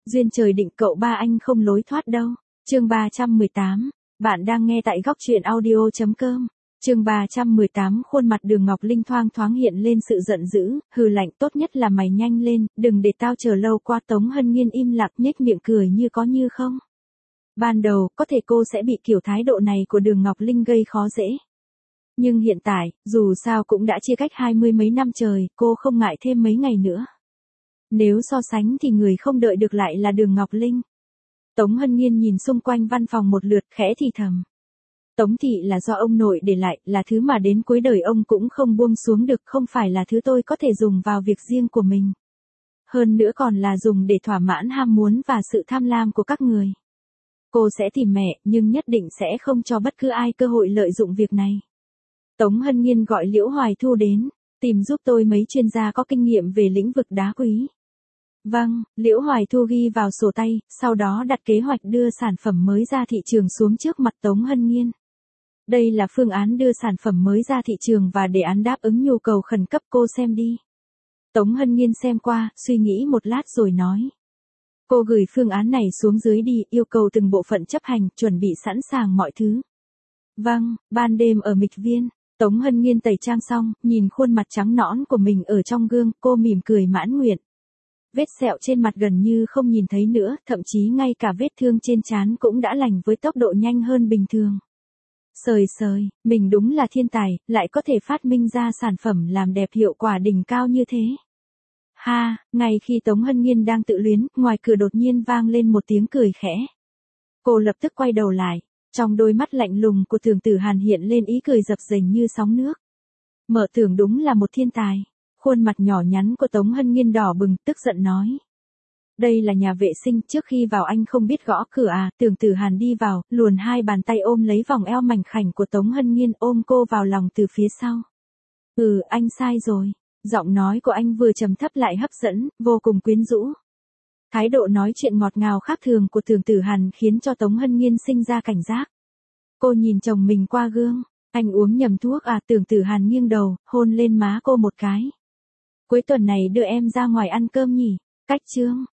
Duyên trời định cậu ba anh không lối thoát đâu. Chương 318. Bạn đang nghe tại góc truyện audio.com. Chương 318. Khuôn mặt Đường Ngọc Linh thoang thoáng hiện lên sự giận dữ, hừ lạnh, tốt nhất là mày nhanh lên, đừng để tao chờ lâu qua. Tống Hân Nhiên im lặng nhếch miệng cười như có như không. Ban đầu, có thể cô sẽ bị kiểu thái độ này của Đường Ngọc Linh gây khó dễ. Nhưng hiện tại, dù sao cũng đã chia cách 20 mấy năm trời, cô không ngại thêm mấy ngày nữa. Nếu so sánh thì người không đợi được lại là Đường Ngọc Linh. Tống Hân Nhiên nhìn xung quanh văn phòng một lượt khẽ thì thầm. Tống thị là do ông nội để lại, là thứ mà đến cuối đời ông cũng không buông xuống được, không phải là thứ tôi có thể dùng vào việc riêng của mình. Hơn nữa còn là dùng để thỏa mãn ham muốn và sự tham lam của các người. Cô sẽ tìm mẹ, nhưng nhất định sẽ không cho bất cứ ai cơ hội lợi dụng việc này. Tống Hân Nhiên gọi Liễu Hoài Thu đến, tìm giúp tôi mấy chuyên gia có kinh nghiệm về lĩnh vực đá quý. Vâng, Liễu Hoài Thu ghi vào sổ tay, sau đó đặt kế hoạch đưa sản phẩm mới ra thị trường xuống trước mặt Tống Hân Nhiên. Đây là phương án đưa sản phẩm mới ra thị trường và đề án đáp ứng nhu cầu khẩn cấp, cô xem đi. Tống Hân Nhiên xem qua, suy nghĩ một lát rồi nói. Cô gửi phương án này xuống dưới đi, yêu cầu từng bộ phận chấp hành, chuẩn bị sẵn sàng mọi thứ. Vâng, ban đêm ở Mịch Viên, Tống Hân Nhiên tẩy trang xong, nhìn khuôn mặt trắng nõn của mình ở trong gương, cô mỉm cười mãn nguyện. Vết sẹo trên mặt gần như không nhìn thấy nữa, thậm chí ngay cả vết thương trên trán cũng đã lành với tốc độ nhanh hơn bình thường. Sời, mình đúng là thiên tài, lại có thể phát minh ra sản phẩm làm đẹp hiệu quả đỉnh cao như thế. Ha, ngay khi Tống Hân Nhiên đang tự luyến, ngoài cửa đột nhiên vang lên một tiếng cười khẽ. Cô lập tức quay đầu lại, trong đôi mắt lạnh lùng của Tưởng Tử Hàn hiện lên ý cười dập dềnh như sóng nước. Mợ Tưởng đúng là một thiên tài. Khuôn mặt nhỏ nhắn của Tống Hân Nhiên đỏ bừng, tức giận nói. Đây là nhà vệ sinh, trước khi vào anh không biết gõ cửa à? Tưởng Tử Hàn đi vào, luồn hai bàn tay ôm lấy vòng eo mảnh khảnh của Tống Hân Nhiên, ôm cô vào lòng từ phía sau. Anh sai rồi. Giọng nói của anh vừa trầm thấp lại hấp dẫn, vô cùng quyến rũ. Thái độ nói chuyện ngọt ngào khác thường của Tưởng Tử Hàn khiến cho Tống Hân Nhiên sinh ra cảnh giác. Cô nhìn chồng mình qua gương, anh uống nhầm thuốc à? Tưởng Tử Hàn nghiêng đầu, hôn lên má cô một cái. Cuối tuần này đưa em ra ngoài ăn cơm nhỉ? Cách chương.